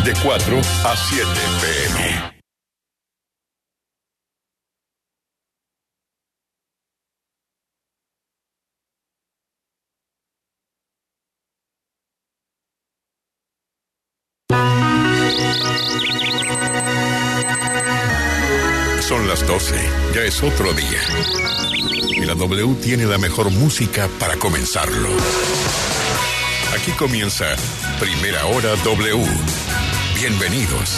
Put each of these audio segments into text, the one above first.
de 4 a 7 p.m. Son las 12, ya es otro día. Y la W tiene la mejor música para comenzarlo. Aquí comienza Primera Hora W. Bienvenidos.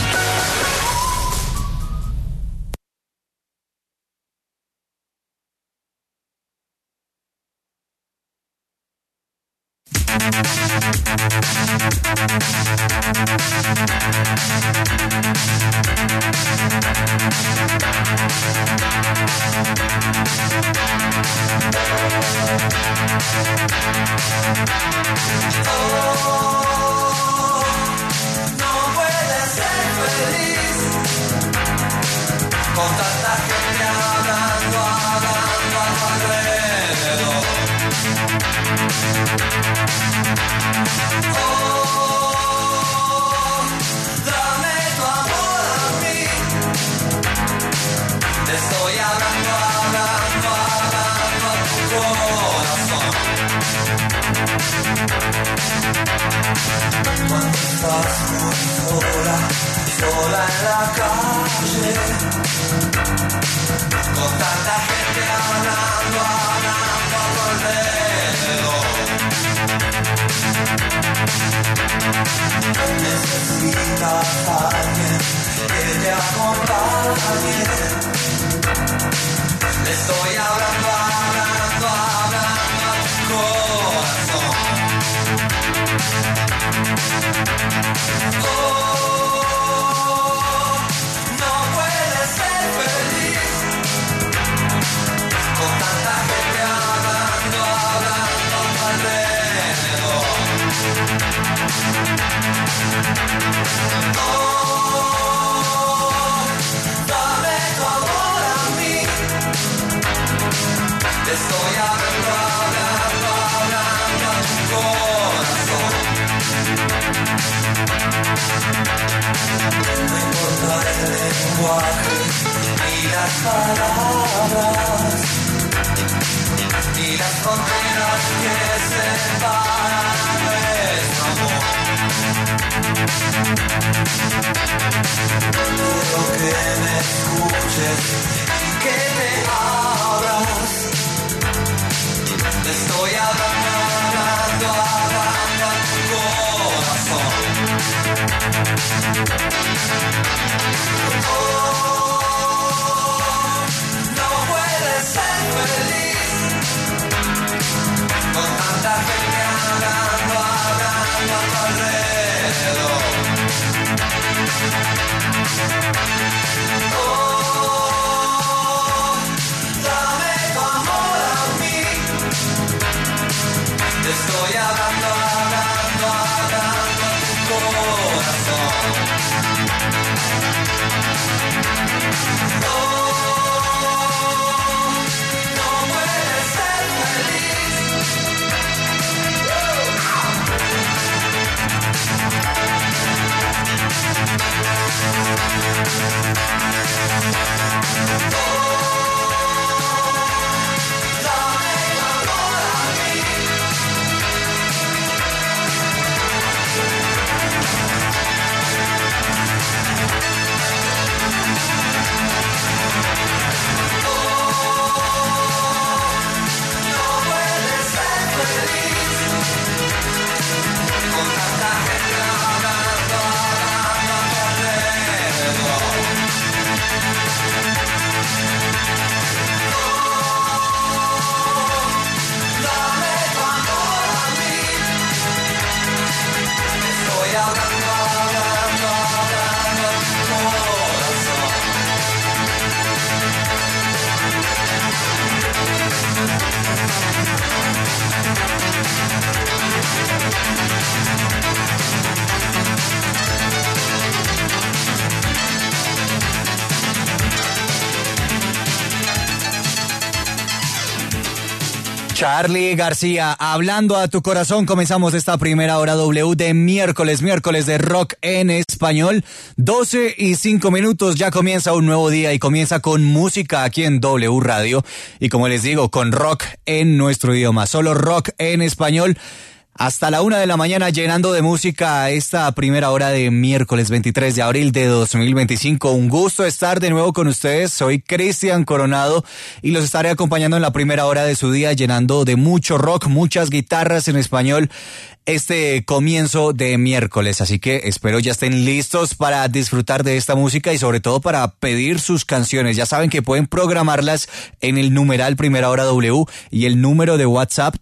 Charly García, hablando a tu corazón. Comenzamos esta primera hora W de miércoles de rock en español. 12:05. Ya comienza un nuevo día y comienza con música aquí en W Radio. Y como les digo, con rock en nuestro idioma. Solo rock en español. Hasta la 1 de la mañana llenando de música esta primera hora de miércoles 23 de abril de 2025. Un gusto estar de nuevo con ustedes. Soy Cristian Coronado y los estaré acompañando en la primera hora de su día llenando de mucho rock, muchas guitarras en español este comienzo de miércoles. Así que espero ya estén listos para disfrutar de esta música y sobre todo para pedir sus canciones. Ya saben que pueden programarlas en el numeral Primera Hora W y el número de WhatsApp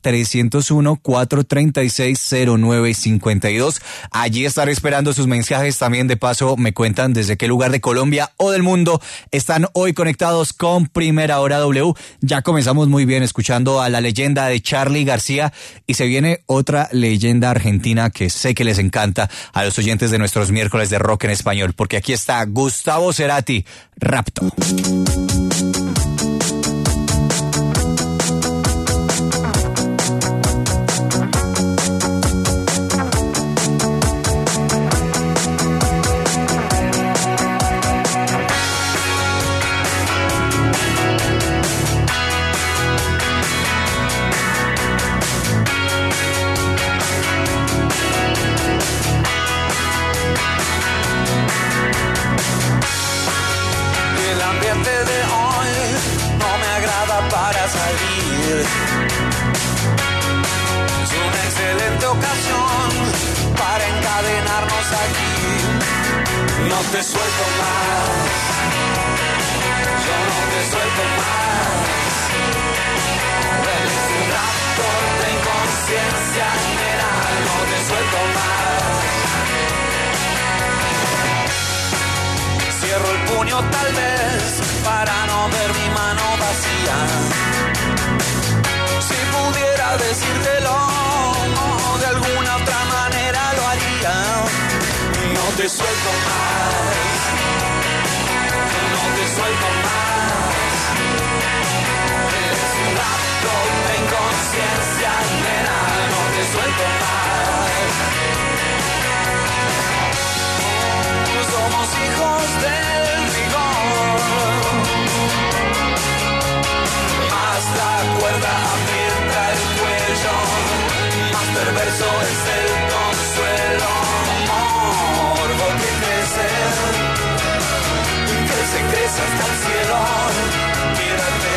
301-436-0952. Allí estaré esperando sus mensajes. También de paso me cuentan desde qué lugar de Colombia o del mundo están hoy conectados con Primera Hora W. Ya comenzamos muy bien escuchando a la leyenda de Charly García y se viene otra leyenda argentina que sé que les encanta a los oyentes de nuestros miércoles de rock en español, porque aquí está Gustavo Cerati, Rapto. No te suelto más, yo no te suelto más. Eres un raptor de inconsciencia general, no te suelto más. Cierro el puño tal vez para no ver mi mano vacía. Si pudiera decírtelo, de alguna otra manera lo haría. No te suelto más, no te suelto más. Eres un rapto de inconsciencia general, no te suelto más. Somos hijos del rigor, más la cuerda aprieta el cuello, más perverso es el consuelo. Crece hasta el cielo, mírate.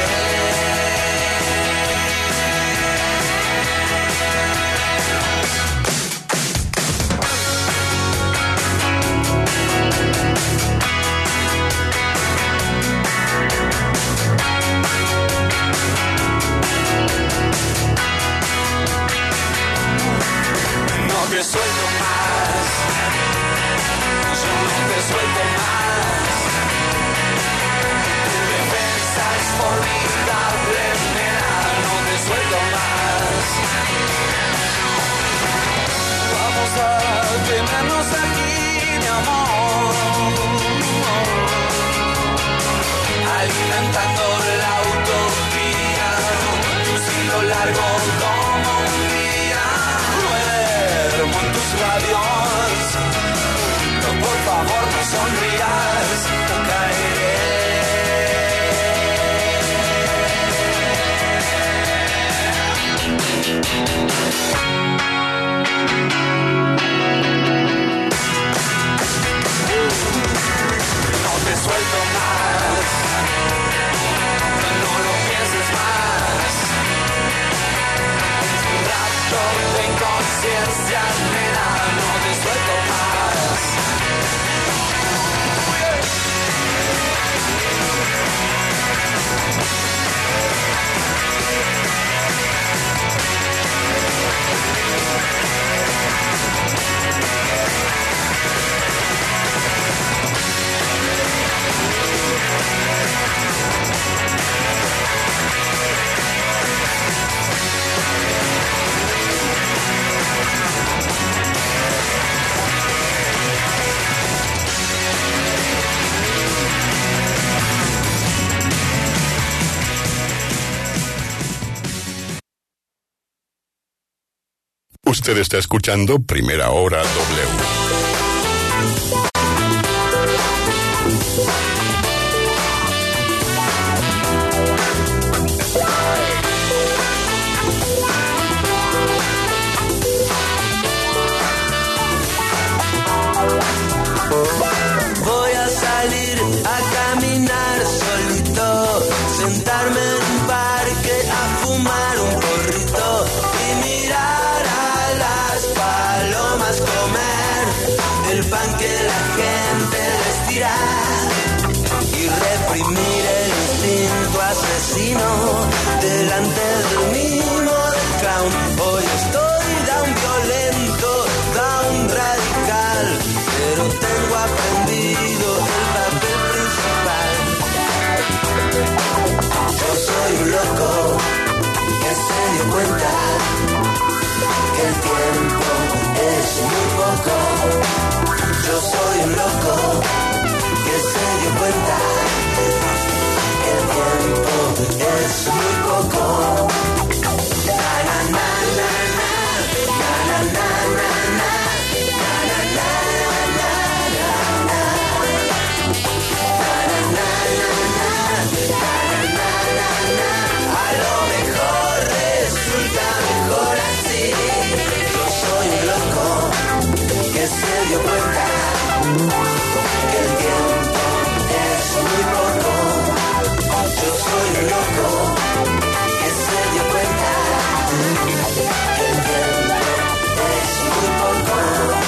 Usted está escuchando Primera Hora W. Voy a salir a caminar solito, sentarme en un parque a fumar un porrito y mirar a las palomas comer el pan que la gente les tira y reprimir el instinto asesino delante del mimo del clown. Hoy estoy down violento, down radical, pero tengo aprendido el papel principal. Yo soy un loco que se dio cuenta que el tiempo es muy poco. Yo soy un loco que se dio cuenta que el tiempo es muy poco. Na na na na na, na na na na na, na na na na na, na na na na. A lo mejor resulta mejor así. Yo soy un loco que se dio cuenta que el tiempo es muy poco. Yo soy un loco que se dio cuenta que el tiempo es muy poco.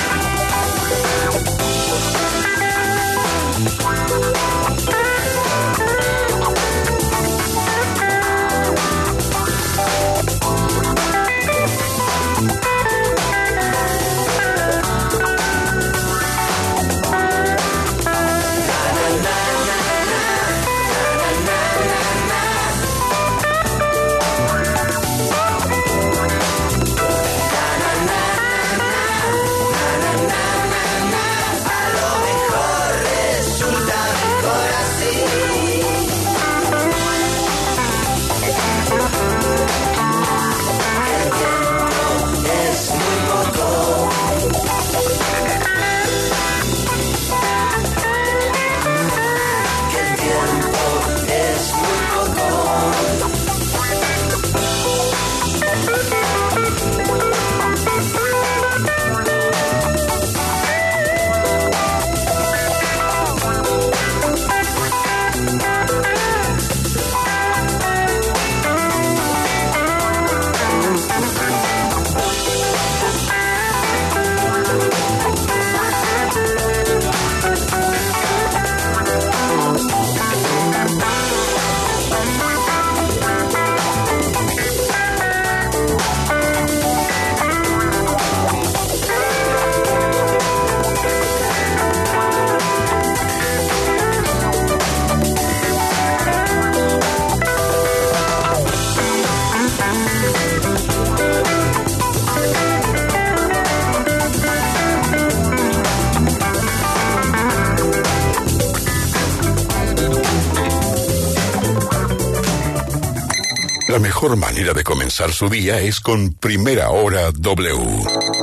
La mejor manera de comenzar su día es con Primera Hora W.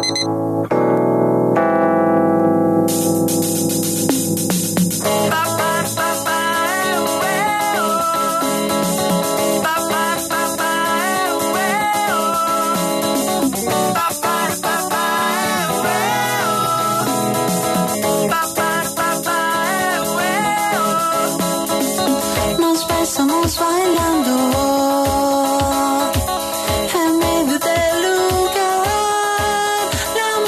Nos besamos bailando en medio del lugar. La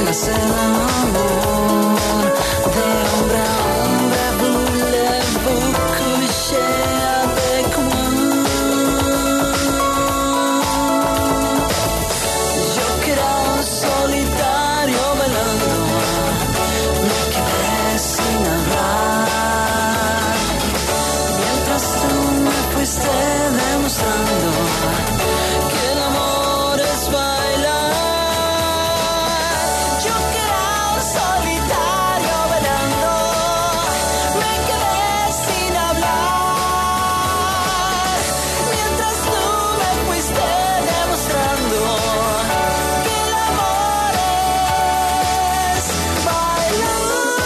más el amor de hombre a hombre. Voulez-vous coucher avec moi? Yo que era un solitario velando, me quedé sin hablar, mientras tú me fuiste demostrando que el amor es bailar. Yo que era un solitario velando, me quedé sin hablar, mientras tú me fuiste demostrando que el amor es bailar.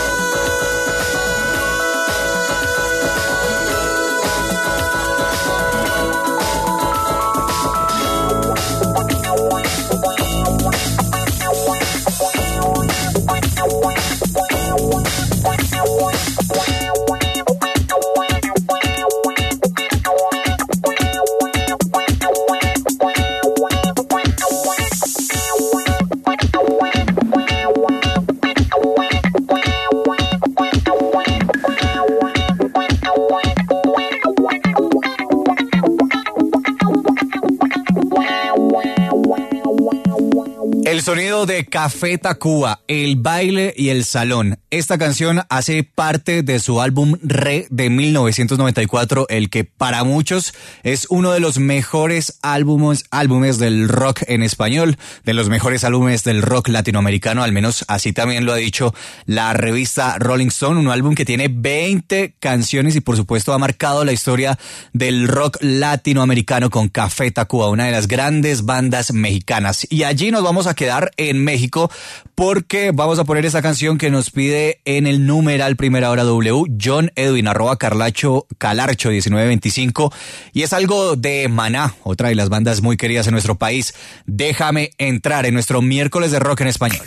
El sonido de Café Tacuba, el baile y el salón. Esta canción hace parte de su álbum Re de 1994, el que para muchos es uno de los mejores álbumes del rock en español, de los mejores álbumes del rock latinoamericano, al menos así también lo ha dicho la revista Rolling Stone, un álbum que tiene 20 canciones y por supuesto ha marcado la historia del rock latinoamericano con Café Tacuba, una de las grandes bandas mexicanas. Y allí nos vamos a quedar en México porque vamos a poner esa canción que nos pide en el numeral Primera Hora W John Edwin @Calarcho 1925 y es algo de Maná, otra de las bandas muy queridas en nuestro país. Déjame entrar en nuestro miércoles de rock en español.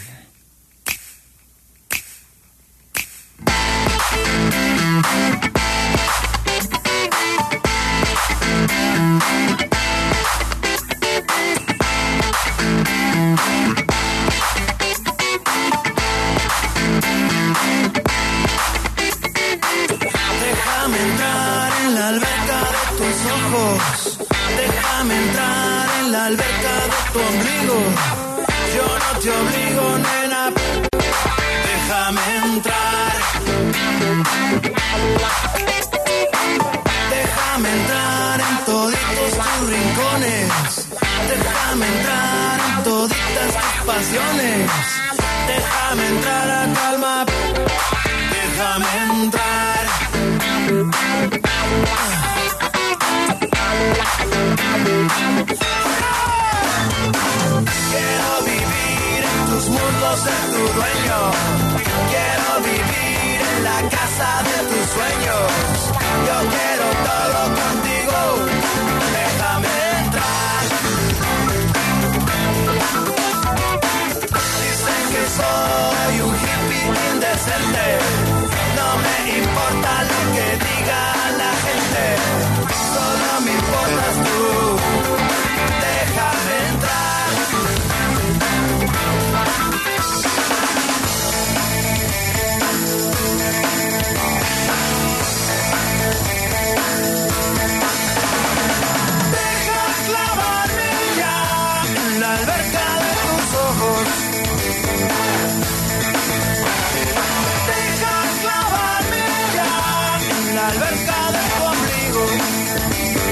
Déjame entrar en la alberca de tus ojos, déjame entrar en la alberca de tu ombligo. Yo no te obligo, nena, déjame entrar. Déjame entrar en toditos tus rincones, déjame entrar en toditas tus pasiones, déjame entrar a calma, déjame entrar. Quiero vivir en tus mundos, ser tu dueño. Quiero vivir en la casa de tus sueños. Yo quiero todo contigo. Déjame entrar. Dicen que soy un hippie indecente. No me importa lo que diga la gente. Solo me importas tú. Déjame entrar. Deja clavarme ya en la alberca de tus ojos. Deja clavarme ya en la alberca de tu ombligo.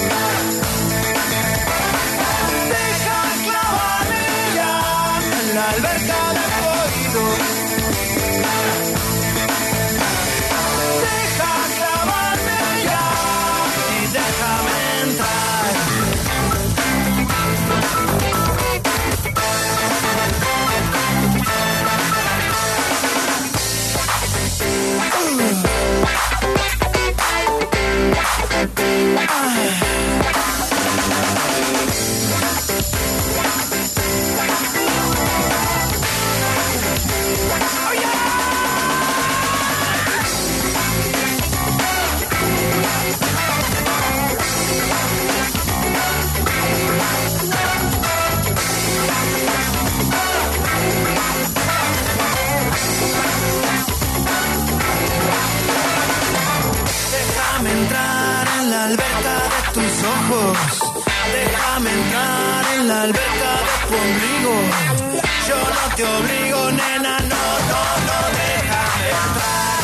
en la alberca de tu ombligo. Yo no te obligo, nena, no, déjame entrar.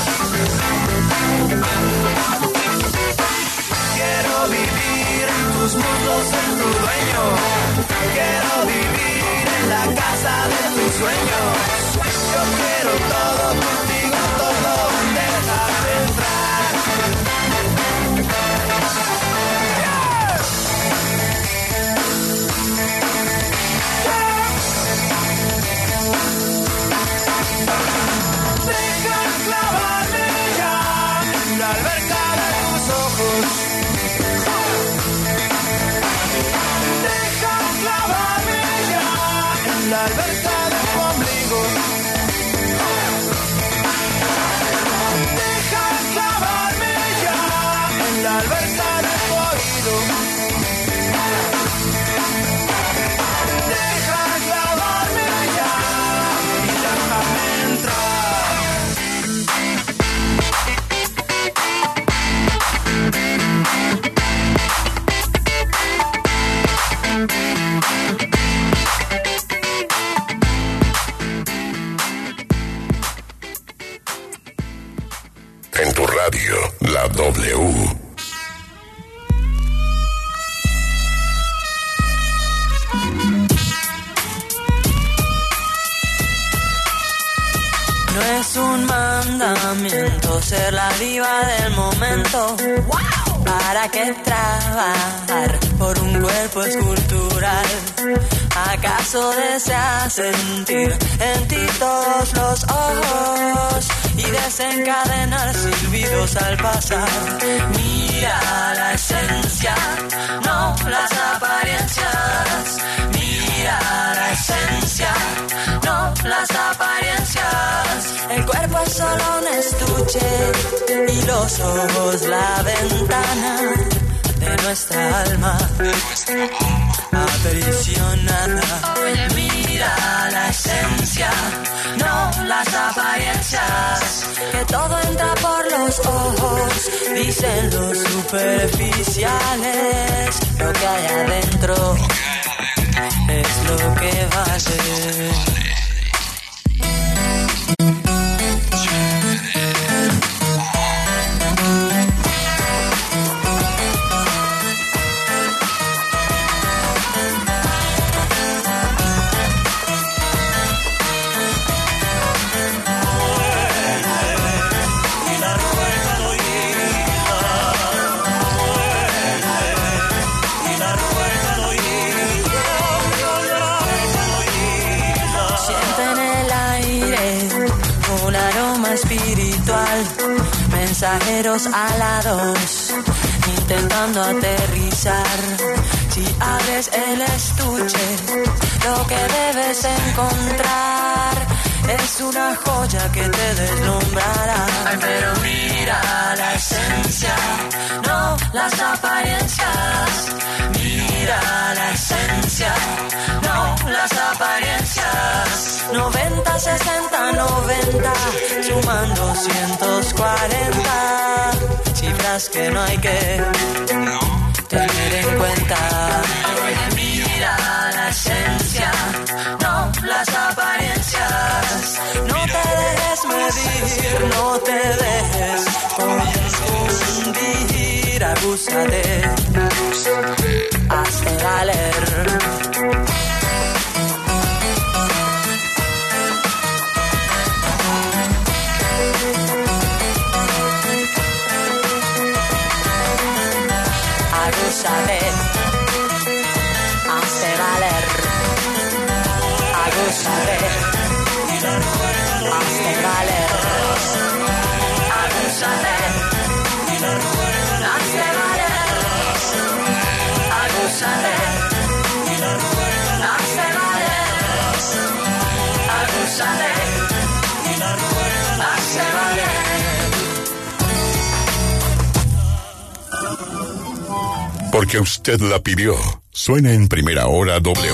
Quiero vivir en tus muslos, en tu dueño. Quiero vivir en la casa de tus sueños. Yo quiero todo contigo, todo, déjame entrar. Deja clavarme ya en la alberca de tus ojos. Deja clavarme ya en la alberca de tu ombligo. Deja clavarme ya en la alberca de tu oído. Deja clavarme ya y déjame entrar. En tu radio, la W. No es un mandamiento ser la diva del momento. ¿Para qué trabajar por un cuerpo escultural? ¿Acaso deseas sentir en ti todos los ojos y desencadenar silbidos al pasar? Mira la esencia, no las apariencias. Mira la esencia, no las apariencias. El cuerpo es solo un estuche y los ojos la ventana de nuestra alma aprisionada. Oye, mira la esencia, no las apariencias. Que todo entra por los ojos, dicen los superficiales. Lo que hay adentro es lo que vale. Espiritual, mensajeros alados, intentando aterrizar. Si abres el estuche, lo que debes encontrar es una joya que te deslumbrará. Ay, pero mira la esencia, no las apariencias. Mira la esencia, no las apariencias. 90, 60, 90, suman 240. Cifras que no hay que tener en cuenta. Mira la esencia, no las apariencias. No te dejes medir, no te dejes confundir. Abúsate, hazte valer. Agúzate, hazte valer. Agúzate, hazte valer. Agúzate, hazte valer. Agúzate, hazte valer. Agúzate, hazte valer. Porque usted la pidió. Suena en Primera Hora W.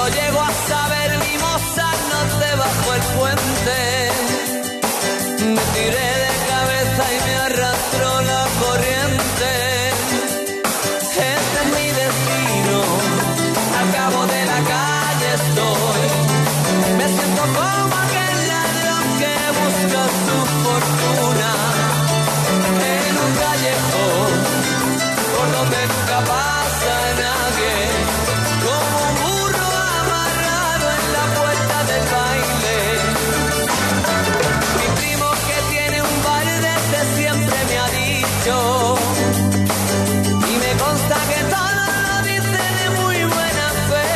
lo llego a saber, mimosa noche bajo el puente. Me tiré de cabeza y me arrastró la corriente. Este es mi destino, al cabo de la calle estoy. Me siento como aquel ladrón que busca su fortuna en un callejón por donde nunca pasa nadie, como un burro amarrado en la puerta del baile. Mi primo que tiene un bar desde siempre me ha dicho, y me consta que todo lo dice de muy buena fe.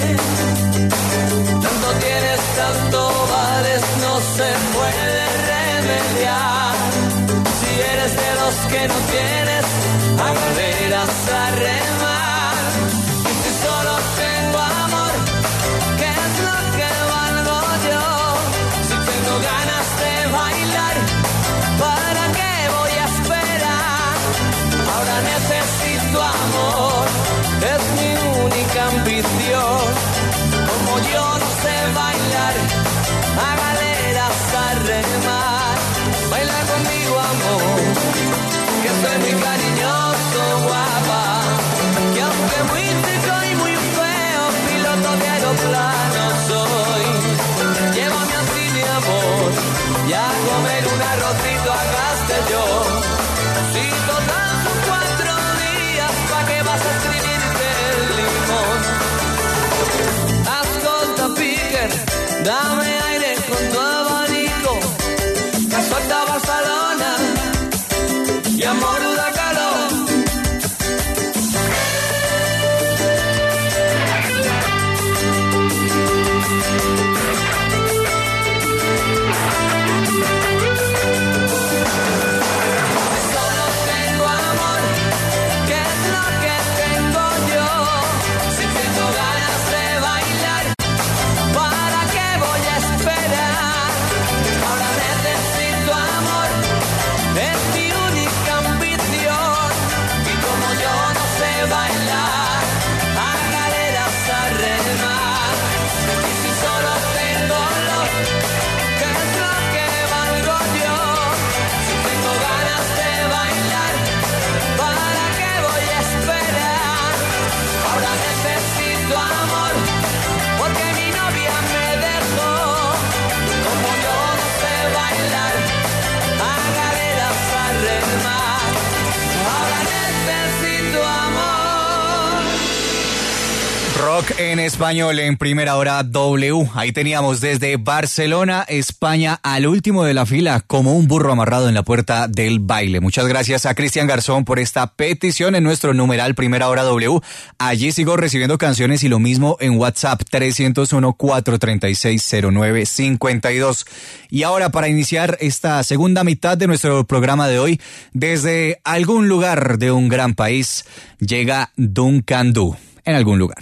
Tanto tienes, tanto vales, no se puede remediar. Si eres de los que no tienes, a galeras a remar. Y si solo tengo amor, ¿qué es lo que valgo yo? Si tengo ganas de bailar, ¿para qué voy a esperar? Ahora necesito amor, es mi única ambición. Como yo no sé bailar, a galeras a remar. Baila conmigo, amor, que soy muy cariñoso, guapa, que aunque muy rico y muy feo, piloto de aeroplano soy. Llévame así, mi amor, y a comer un arrocito a Castellón. Si total son 4 días, ¿pa' qué vas a escribirte el limón? Ascolta, Piquer, dame aire con tu abanico, que suelta Barcelona y amor da calor. Solo tengo amor, ¿qué es lo que tengo yo? Si tengo ganas de bailar, ¿para qué voy a esperar? Ahora necesito amor, es mi única ambición. Y como yo no sé bailar, a galeras a remar. Y si solo tengo love, ¿qué es lo que valgo yo? Si tengo ganas de bailar, ¿para qué voy a esperar? Ahora necesito amor, porque mi novia me dejó. Como yo no sé bailar, a galeras a remar. Ahora necesito amor. Rock en español en primera hora W. Ahí teníamos desde Barcelona, España, al último de la fila, como un burro amarrado en la puerta del baile. Muchas gracias a Cristian Garzón por esta petición en nuestro numeral primera hora W. Allí sigo recibiendo canciones y lo mismo en WhatsApp 301-436-0952. Y ahora, para iniciar esta segunda mitad de nuestro programa de hoy, desde algún lugar de un gran país, llega Duncan Du. En algún lugar.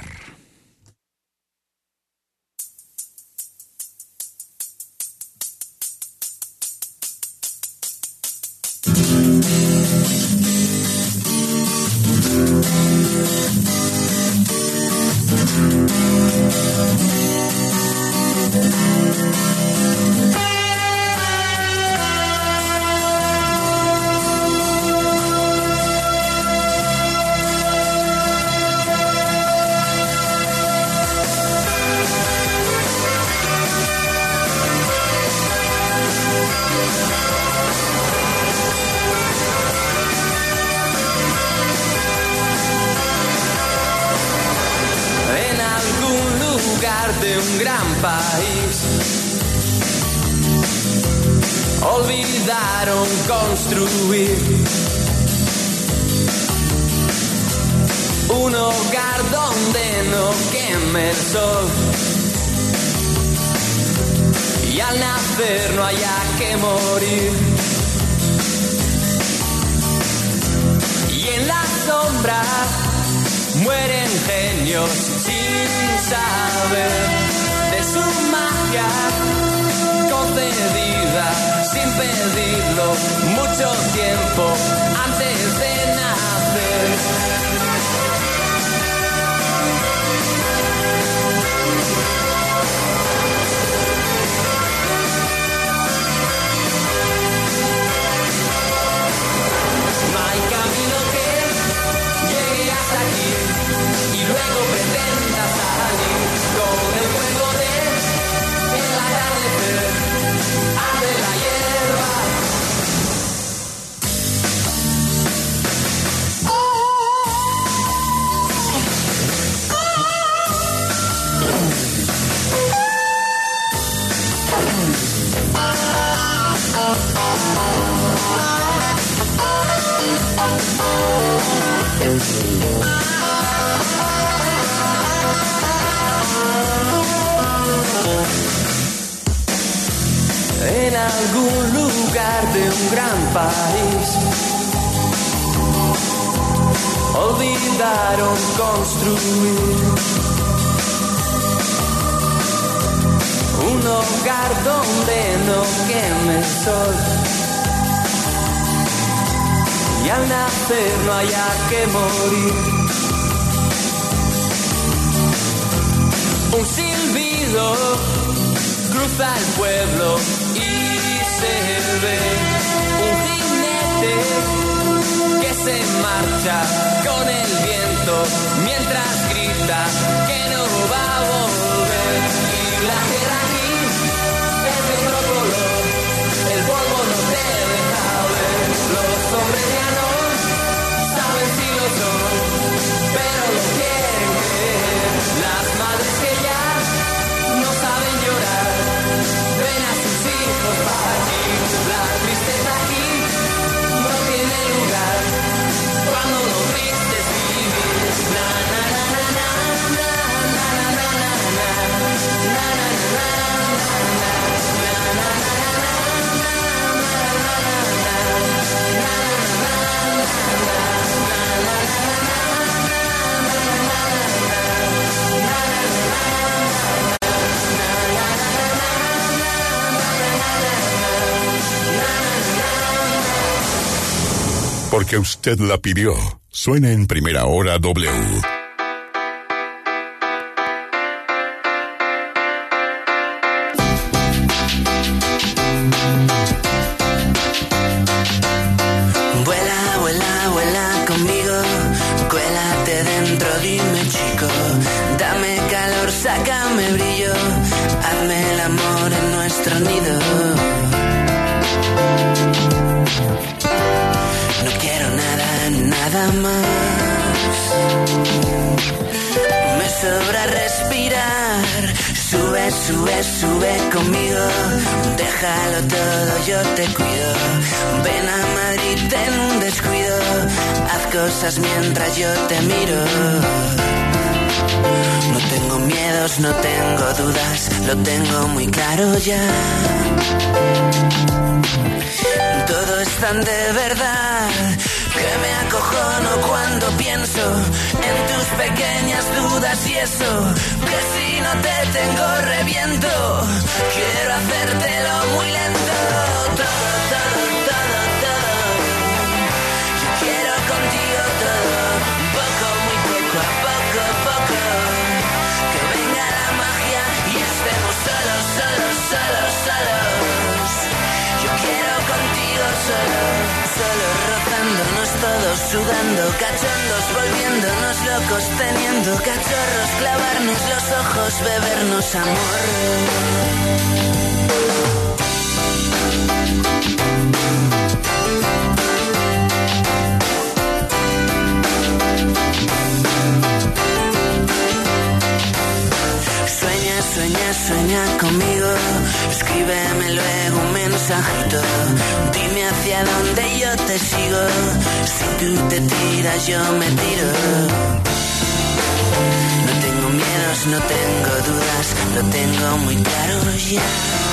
De un gran país olvidaron construir un hogar donde no queme el sol y al nacer no haya que morir. Y en las sombras mueren genios sin saber de su magia concedida sin pedirlo mucho tiempo antes de nacer. En algún lugar de un gran país olvidaron construir un hogar donde no queme el sol y al nacer no haya que morir. Un silbido cruza el pueblo y se ve un jinete que se marcha con el viento mientras grita que no va a volver. Y la tierra aquí es de otro color, el polvo no te deja ver. Los hombres ya no saben si lo son, pero lo quieren creer. Las madres que ya no saben llorar ven a sus hijos partir. La tristeza aquí no tiene lugar cuando lo triste es vivir. Na na na na na na na na na na na na Porque usted la pidió. Suena en Primera Hora W. Vuela, vuela, vuela conmigo, cuélate dentro, dime chico, dame calor, sácame brillo, hazme el amor en nuestro nido. No quiero nada, nada más. Me sobra respirar. Sube, sube, sube conmigo. Déjalo todo, yo te cuido. Ven a Madrid, ten un descuido. Haz cosas mientras yo te miro. No tengo miedos, no tengo dudas. Lo tengo muy claro ya. Todo es tan de verdad que me acojono cuando pienso en tus pequeñas dudas y eso, que si no te tengo reviento. Quiero hacértelo muy lento. Todo, todo, todo, todo. Yo quiero contigo todo. Poco, muy poco, a poco, poco. Que venga la magia y estemos solos, solos, solos, solos. Yo quiero contigo solo, solo rozándonos todos, sudando, cachondos, volviéndonos locos, teniendo cachorros, clavarnos los ojos, bebernos amor. Sueña, sueña, sueña conmigo, escríbeme luego un mensajito, dime hacia dónde yo te sigo, si tú te tiras yo me tiro. No tengo miedos, no tengo dudas, lo tengo muy claro ya.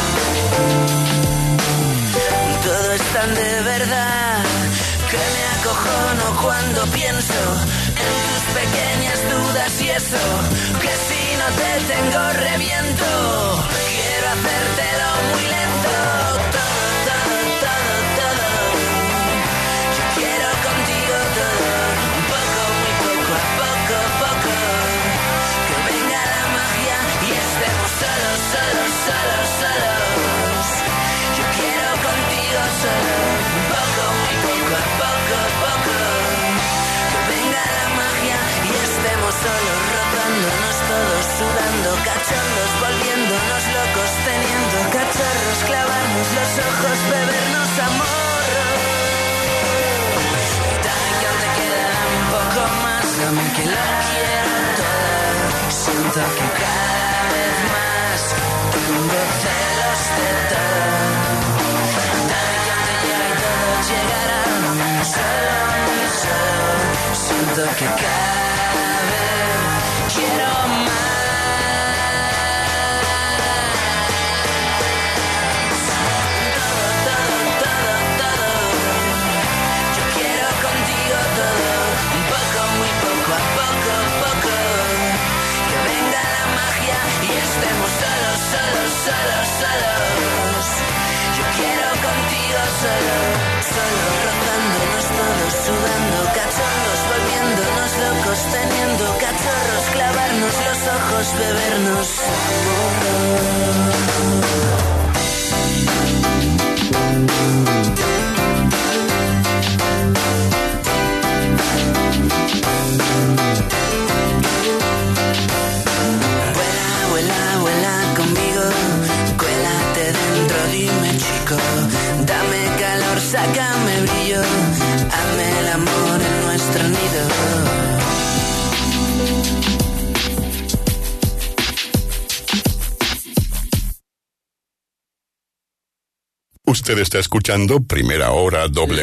Todo es tan de verdad que me acojono cuando pienso en tus pequeñas dudas y eso, que si no te tengo reviento. Quiero hacértelo muy lento. Todo, todo, todo, todo. Yo quiero contigo todo. Poco, muy poco, a poco, poco. Que venga la magia y estemos solos, solos, solos, solos. Yo quiero contigo solo. Poco, muy poco, a poco, poco. Que venga la magia y estemos solos, rozándonos todos, sudando, cachondos, volviéndonos locos, teniendo cachorros, clavarnos los ojos, bebernos amor. Dame que aún te queda un poco más, dame que lo quiero todo. Siento que cada vez más tengo celos de todo. Dame que aún te llega y todo llegará. Solo, queremos bebernos dame calor, sácame brillo, hazme el amor en nuestro nido. Usted está escuchando Primera Hora W.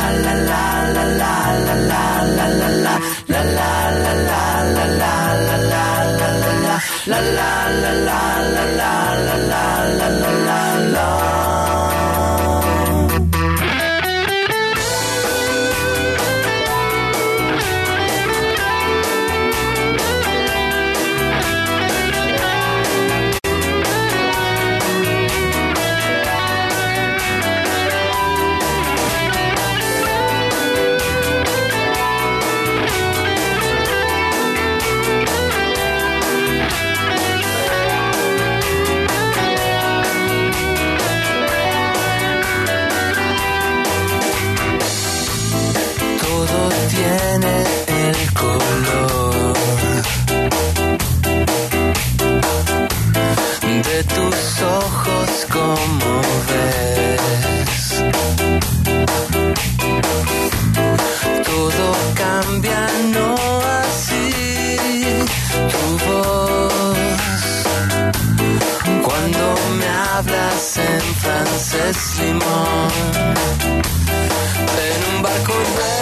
Tus ojos, como ves, todo cambia, no así tu voz. Cuando me hablas en francés limón, en un barco de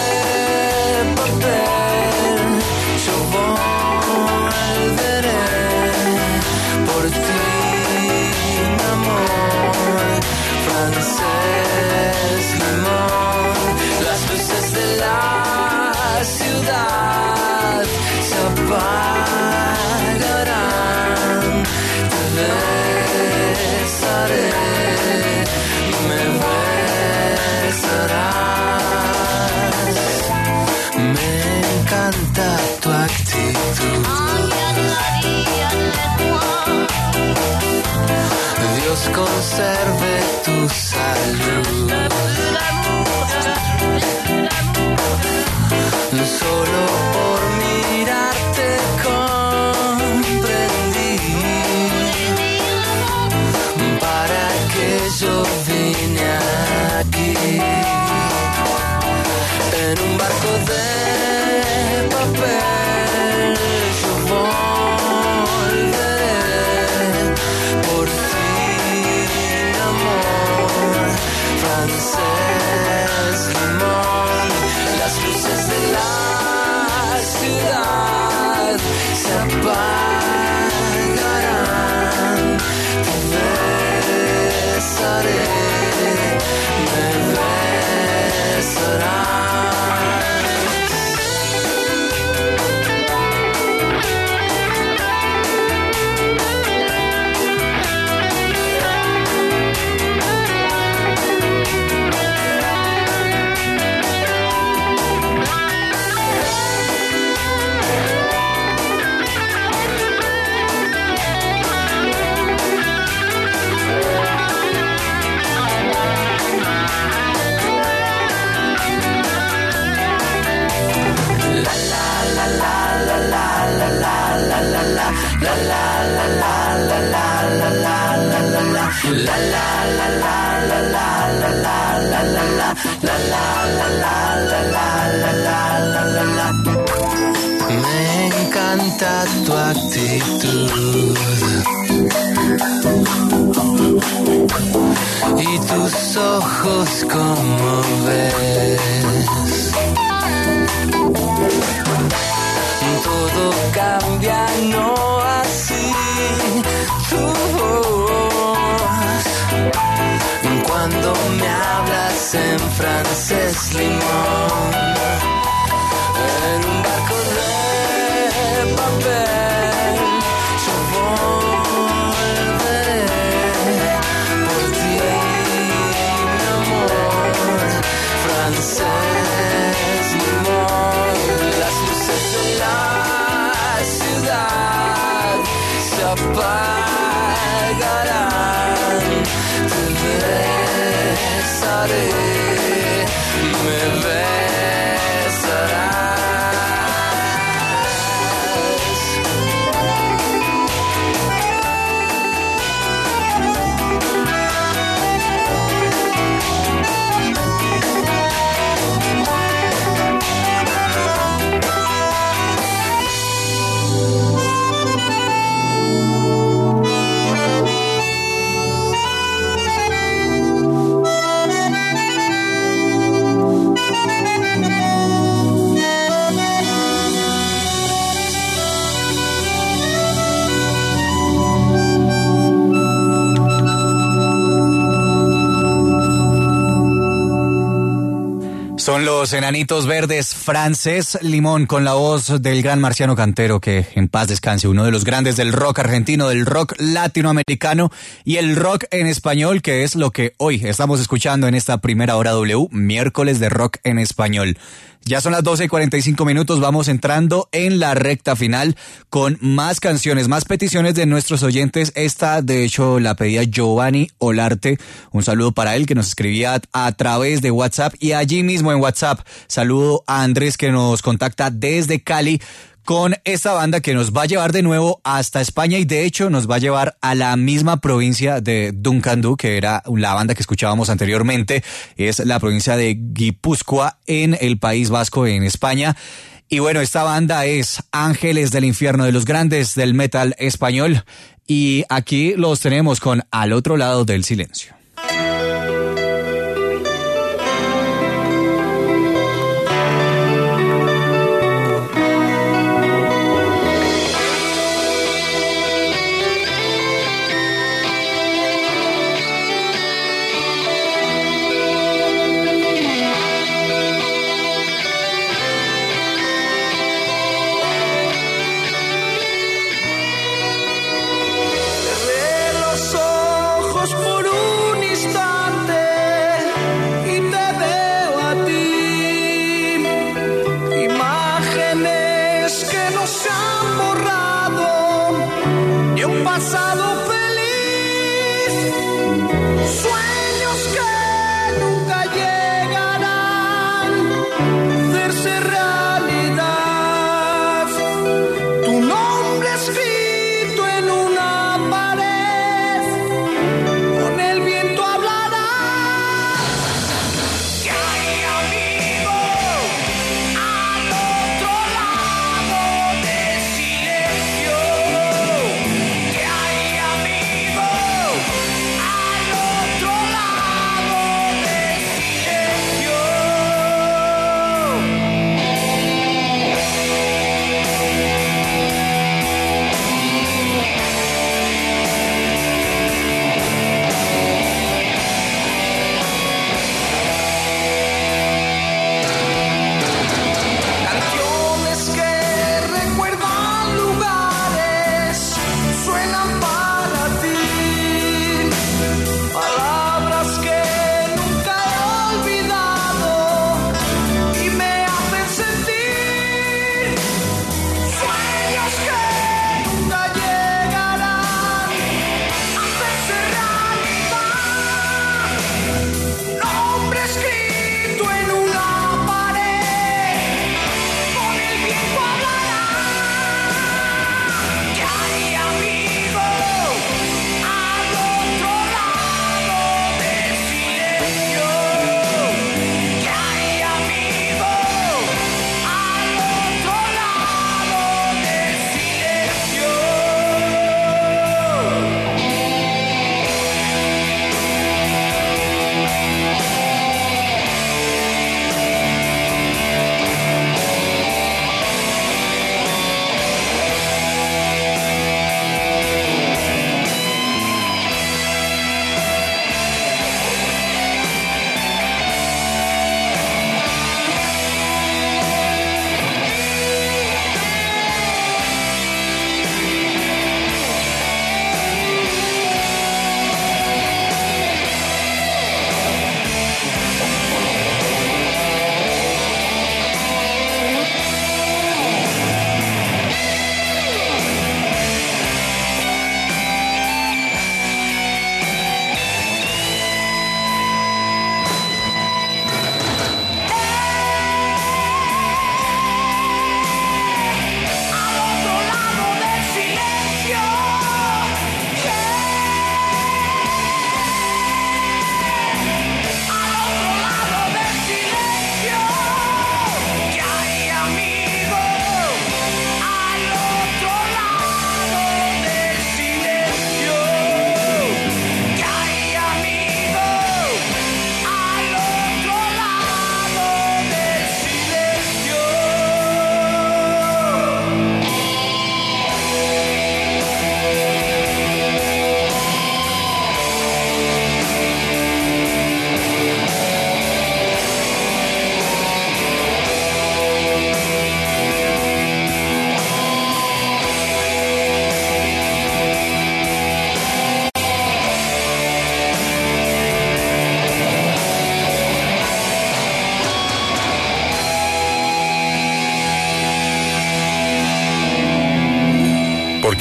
papel, yo volveré por ti. Francés limón, las luces de la ciudad se apagarán, te besaré, me besarás, me encanta tu actitud. Dios conserve tu salud. Solo por mirarte comprendí para que yo vine aquí en un barco de papel. Yo volveré por ti, amor, francés limón. Las luces de la ciudad se apagarán, te besaré, me besarás. Me encanta tu actitud y tus ojos, como ves, todo cambia, no así tu voz. Cuando me hablas en francés limón, en un barco de papel, yo volveré por ti, mi amor, francés limón. Las luces de la ciudad besaré, me besarás. Son los Enanitos Verdes, Francés Limón, con la voz del gran Marciano Cantero, que en paz descanse, uno de los grandes del rock argentino, del rock latinoamericano y el rock en español, que es lo que hoy estamos escuchando en esta primera hora W, miércoles de rock en español. Ya son las 12:45, vamos entrando en la recta final con más canciones, más peticiones de nuestros oyentes. Esta, de hecho, la pedía Giovanni Olarte. Un saludo para él, que nos escribía a través de WhatsApp, y allí mismo en WhatsApp saludo a Andrés, que nos contacta desde Cali con esta banda que nos va a llevar de nuevo hasta España, y de hecho nos va a llevar a la misma provincia de Dunkandú, que era la banda que escuchábamos anteriormente. Es la provincia de Guipúzcoa en el País Vasco, en España. Y bueno, esta banda es Ángeles del Infierno, de los grandes del metal español, y aquí los tenemos con Al Otro Lado del Silencio. Otro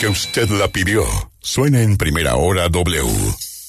porque usted la pidió. Suena en Primera Hora W. A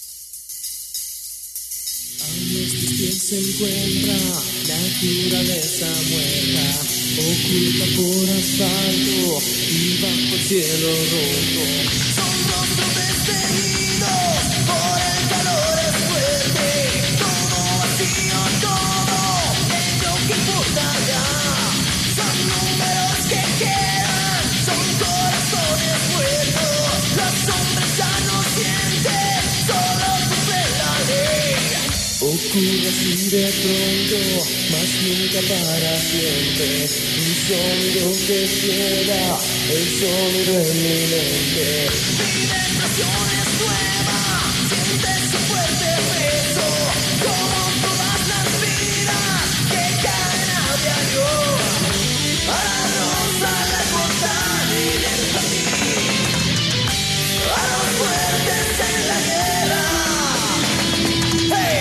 nuestros pies se encuentra naturaleza muerta, oculta por asfalto y bajo el cielo rojo. Son rostros despedidos, por el calor es fuerte, todo vacío, todo es lo que importa ya. Son números que quedan, son corazones muertos, los hombres ya no sienten, solo cumple la ley. Ocurre así de pronto, mas nunca para siempre. Un sonido que queda, el sonido eminente. Vibraciones nuevas, siente su fuerte peso, como todas las vidas que caen a diario. A la rosa la cortan en el jardín, a los fuertes en la guerra. ¡Hey!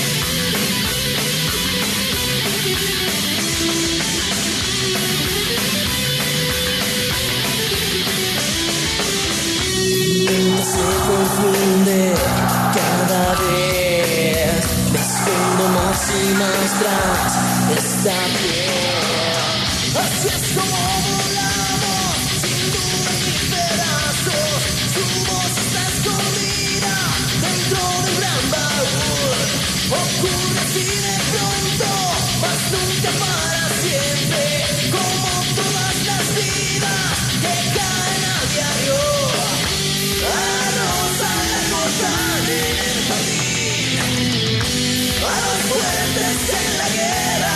Se confunde cada vez, me escondo más y más tras esta piel. Así es como volamos, sin duda en pedazos, su voz está escondida dentro del gran baúl. Ocurre así de pronto, mas nunca para siempre, como todas las vidas que caen a diario. A la rosa la cortan en el jardín, a los fuertes en la guerra.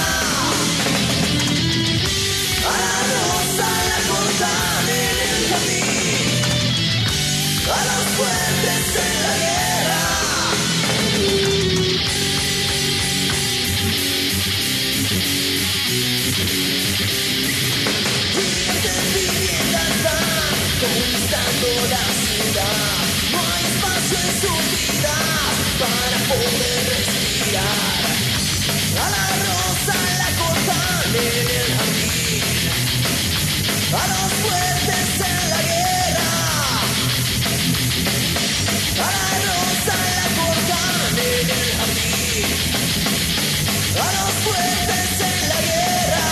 A la rosa la cortan en el jardín, a los fuertes en la guerra. Conquistando la ciudad, no hay espacio en su vida para poder respirar. A la rosa la cortan en el jardín, a los fuertes en la guerra. A la rosa la cortan en el jardín, a los fuertes en la guerra.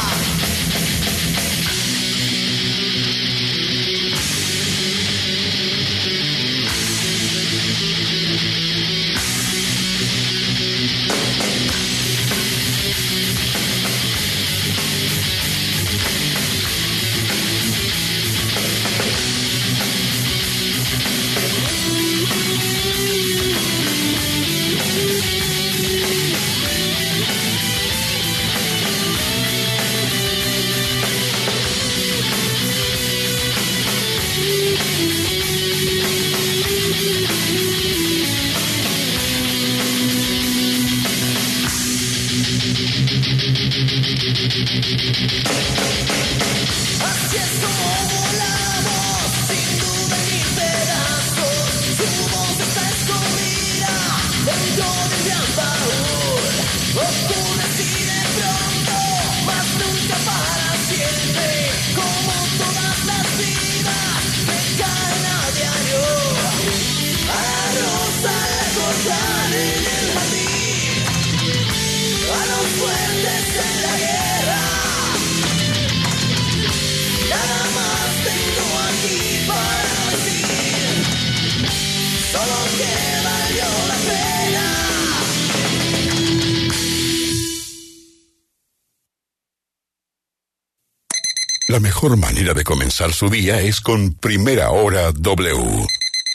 Así es como volamos, sin duda en mil pedazos, su voz está escondida dentro del gran baúl. Ocurre así de pronto, mas nunca para siempre, como todas las vidas que caen a diario. A la rosa la cortan en el jardín, a los fuertes en la guerra. Nada más tengo aquí para decir, solo que valió la pena. La mejor manera de comenzar su día es con Primera Hora W.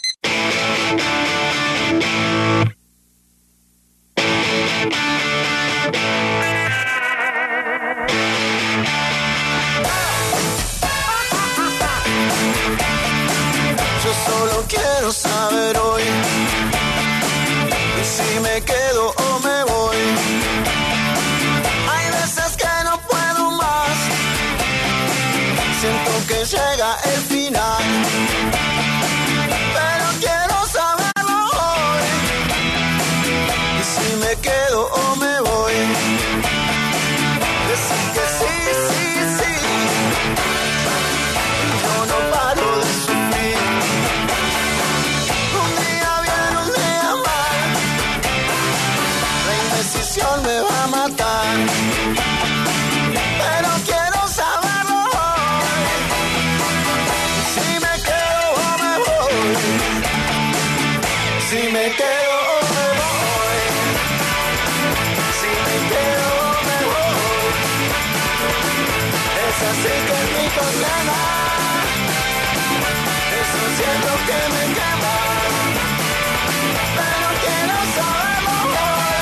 Yo solo quiero saber hoy si me quedo o me voy. Hay veces que no puedo más, siento que llega el final, pero quiero saberlo hoy. Y si me quedo o me voy, decir que sí, sí, sí. Yo no paro de sufrir. Si me quedo o me voy. Si me quedo o me voy. Es así que es mi condena. Eso siento que me quema. Pero quiero saberlo hoy.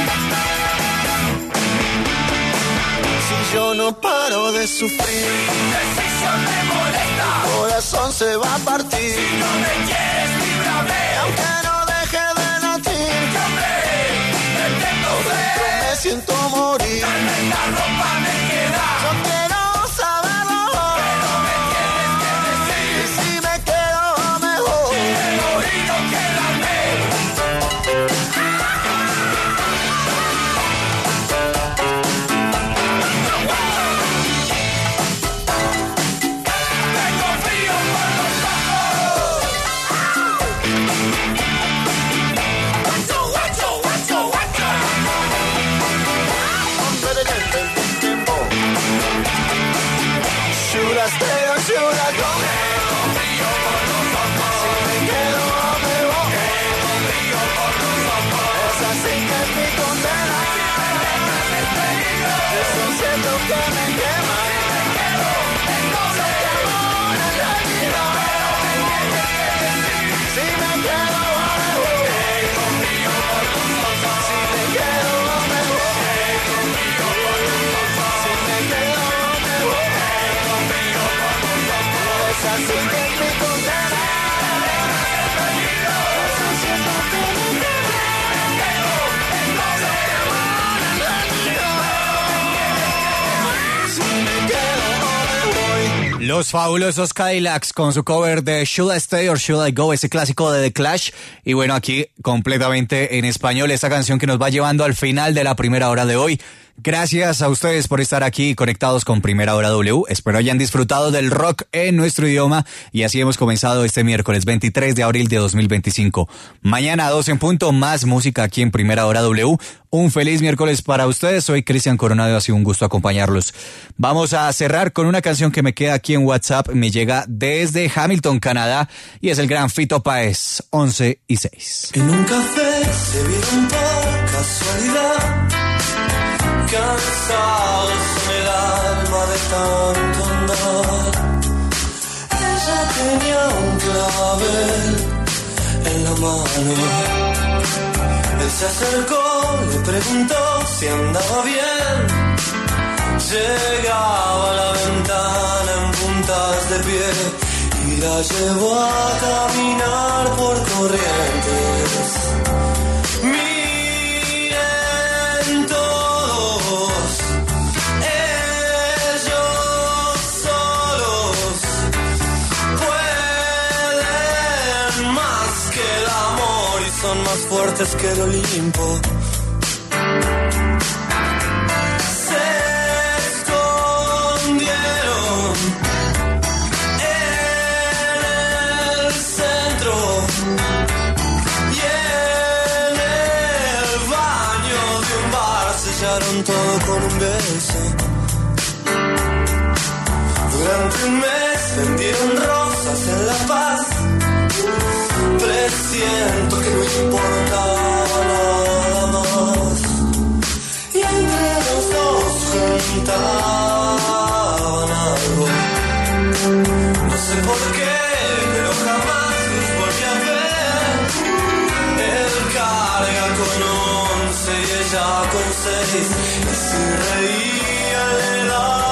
Si yo no paro de sufrir, Decisión me molesta. el corazón se va a partir. Si no me quieres, líbrame. Aunque no deje de latir, Pretendo dentro me siento morir. tal vez la ropa me queda. Yo quiero saberlo hoy. Pero me tienes que decir. Y si me quedo o me voy. Quiero ir o quedarme. Tengo frío por los ojos. Guacho, guacho, guacho, guacho. Should I stay or should I go? Si me quedo o me voy. Es así que es mi condena. Eso siento que me quema. Se quemó la realidad. Si me quedo o me voy. Si me quedo o me voy. Si me quedo o me voy. Es así que es mi condena. Eso siento que me quema. Se quemó la realidad. Si me quedo o me voy. Los fabulosos Cadillacs con su cover de Should I Stay or Should I Go, ese clásico de The Clash. Y bueno, aquí completamente en español, esta canción que nos va llevando al final de la primera hora de hoy. Gracias a ustedes por estar aquí conectados con Primera Hora W. Espero hayan disfrutado del rock en nuestro idioma y así hemos comenzado este miércoles 23 de abril de 2025. Mañana a 2 en punto, más música aquí en Primera Hora W. Un feliz miércoles para ustedes. Soy Cristian Coronado, ha sido un gusto acompañarlos. Vamos a cerrar con una canción que me queda aquí en WhatsApp. Me llega desde Hamilton, Canadá, y es el gran Fito Páez, 11 y 6. En un café se vieron por casualidad, cansados en el alma de tanto andar. Ella tenía un clavel en la mano. Él se acercó, le preguntó si andaba bien. Llegaba a la ventana en puntas de pie y la llevó a caminar por Corrientes. Miren todos, ellos solos pueden más que el amor y son más fuertes que el Olimpo. Se escondieron en el centro y en el baño de un bar sellaron todo con un beso. Durante un mes vendieron rosas en La Paz. Presiento que no importa nada más. Y entre los dos juntaban algo. No sé por qué, pero jamás los volví a ver. Él carga con 11 y ella con 6. Y si reía le daba